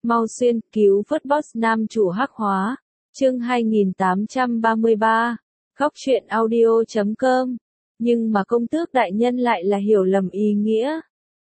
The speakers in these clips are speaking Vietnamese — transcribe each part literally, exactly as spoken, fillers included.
Mau xuyên cứu vớt boss nam chủ hắc hóa. Chương hai nghìn tám trăm ba mươi ba. Góc truyện audio chấm com. Nhưng mà công tước đại nhân lại là hiểu lầm ý nghĩa.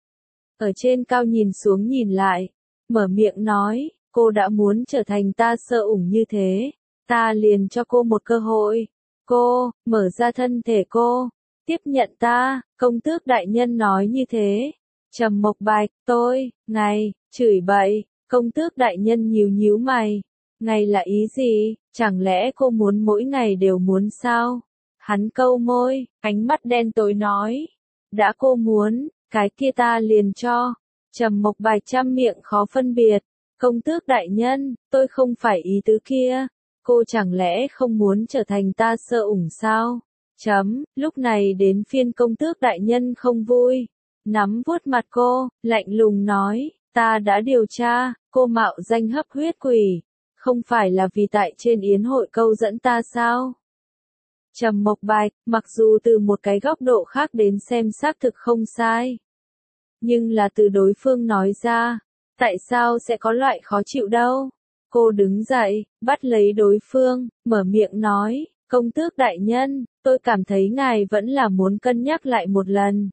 Ở trên cao nhìn xuống nhìn lại, mở miệng nói, cô đã muốn trở thành ta sơ ủng như thế, ta liền cho cô một cơ hội. Cô, mở ra thân thể cô, tiếp nhận ta, công tước đại nhân nói như thế. Trầm Mộc Bạch, tôi, ngài, chửi bậy, công tước đại nhân nhíu nhíu mày. Ngài là ý gì, chẳng lẽ cô muốn mỗi ngày đều muốn sao? Hắn câu môi, ánh mắt đen tối nói. Đã cô muốn, cái kia ta liền cho. Trầm Mộc Bạch trăm miệng khó phân biệt. Công tước đại nhân, tôi không phải ý tứ kia. Cô chẳng lẽ không muốn trở thành ta sơ ủng sao? Chấm, lúc này đến phiên công tước đại nhân không vui. Nắm vuốt mặt cô, lạnh lùng nói, ta đã điều tra, cô mạo danh hấp huyết quỷ. Không phải là vì tại trên yến hội câu dẫn ta sao? Trầm Mộc Bạch, mặc dù từ một cái góc độ khác đến xem xác thực không sai. Nhưng là từ đối phương nói ra, tại sao sẽ có loại khó chịu đâu? Cô đứng dậy, bắt lấy đối phương, mở miệng nói, công tước đại nhân, tôi cảm thấy ngài vẫn là muốn cân nhắc lại một lần.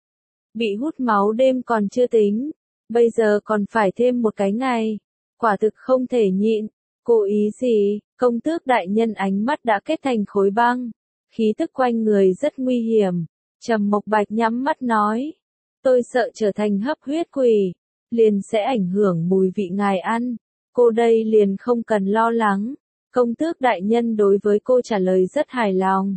Bị hút máu đêm còn chưa tính, bây giờ còn phải thêm một cái ngày. Quả thực không thể nhịn. Cô ý gì? Công tước đại nhân ánh mắt đã kết thành khối băng. Khí tức quanh người rất nguy hiểm. Trầm Mộc Bạch nhắm mắt nói. Tôi sợ trở thành hấp huyết quỷ. Liền sẽ ảnh hưởng mùi vị ngài ăn. Cô đây liền không cần lo lắng. Công tước đại nhân đối với cô trả lời rất hài lòng.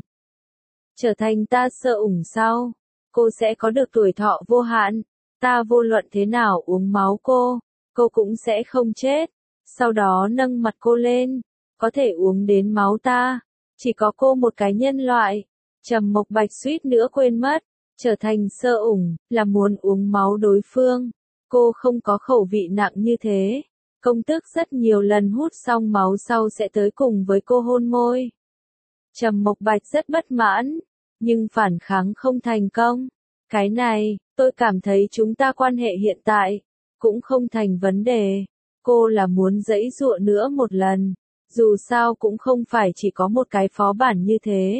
Trở thành ta sơ ủng sau. Cô sẽ có được tuổi thọ vô hạn. Ta vô luận thế nào uống máu cô. Cô cũng sẽ không chết. Sau đó nâng mặt cô lên, có thể uống đến máu ta, chỉ có cô một cái nhân loại. Trầm Mộc Bạch suýt nữa quên mất, trở thành sơ ủng, là muốn uống máu đối phương. Cô không có khẩu vị nặng như thế. Công tước rất nhiều lần hút xong máu sau sẽ tới cùng với cô hôn môi. Trầm Mộc Bạch rất bất mãn, nhưng phản kháng không thành công. Cái này, tôi cảm thấy chúng ta quan hệ hiện tại, cũng không thành vấn đề. Cô là muốn giãy giụa nữa một lần, dù sao cũng không phải chỉ có một cái phó bản như thế.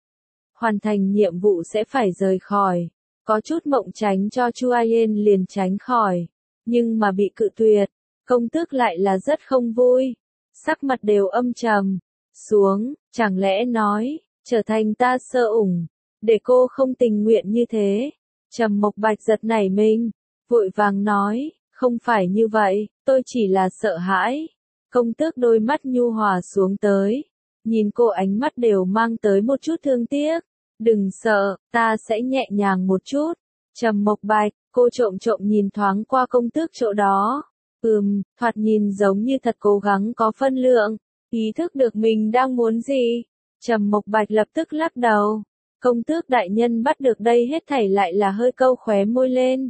Hoàn thành nhiệm vụ sẽ phải rời khỏi, có chút mộng tránh cho Chu Ayen liền tránh khỏi, nhưng mà bị cự tuyệt, công tước lại là rất không vui, sắc mặt đều âm trầm, xuống, chẳng lẽ nói, trở thành ta sơ ủng, để cô không tình nguyện như thế. Trầm Mộc Bạch giật nảy mình, vội vàng nói. Không phải như vậy, tôi chỉ là sợ hãi. Công tước đôi mắt nhu hòa xuống tới. Nhìn cô ánh mắt đều mang tới một chút thương tiếc. Đừng sợ, ta sẽ nhẹ nhàng một chút. Trầm Mộc Bạch, cô trộm trộm nhìn thoáng qua công tước chỗ đó. Ừm, thoạt nhìn giống như thật cố gắng có phân lượng. Ý thức được mình đang muốn gì. Trầm Mộc Bạch lập tức lắc đầu. Công tước đại nhân bắt được đây hết thảy lại là hơi câu khóe môi lên.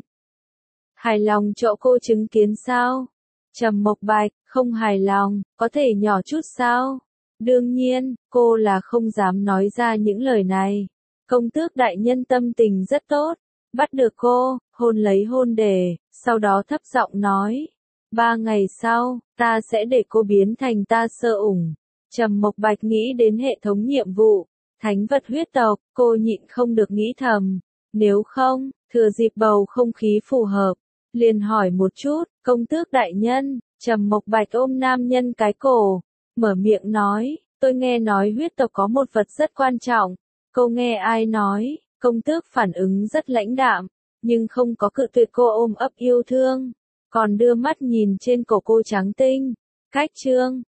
Hài lòng chỗ cô chứng kiến sao? Trầm Mộc Bạch, không hài lòng, có thể nhỏ chút sao? Đương nhiên, cô là không dám nói ra những lời này. Công tước đại nhân tâm tình rất tốt, bắt được cô, hôn lấy hôn đề, sau đó thấp giọng nói. Ba ngày sau, ta sẽ để cô biến thành ta sơ ủng. Trầm Mộc Bạch nghĩ đến hệ thống nhiệm vụ, thánh vật huyết tộc, cô nhịn không được nghĩ thầm. Nếu không, thừa dịp bầu không khí phù hợp. Liền hỏi một chút, công tước đại nhân. Trầm Mộc Bạch ôm nam nhân cái cổ, mở miệng nói, tôi nghe nói huyết tộc có một vật rất quan trọng. Cô nghe ai nói? Công tước phản ứng rất lãnh đạm, nhưng không có cự tuyệt cô ôm ấp yêu thương, còn đưa mắt nhìn trên cổ cô trắng tinh. Cách chương,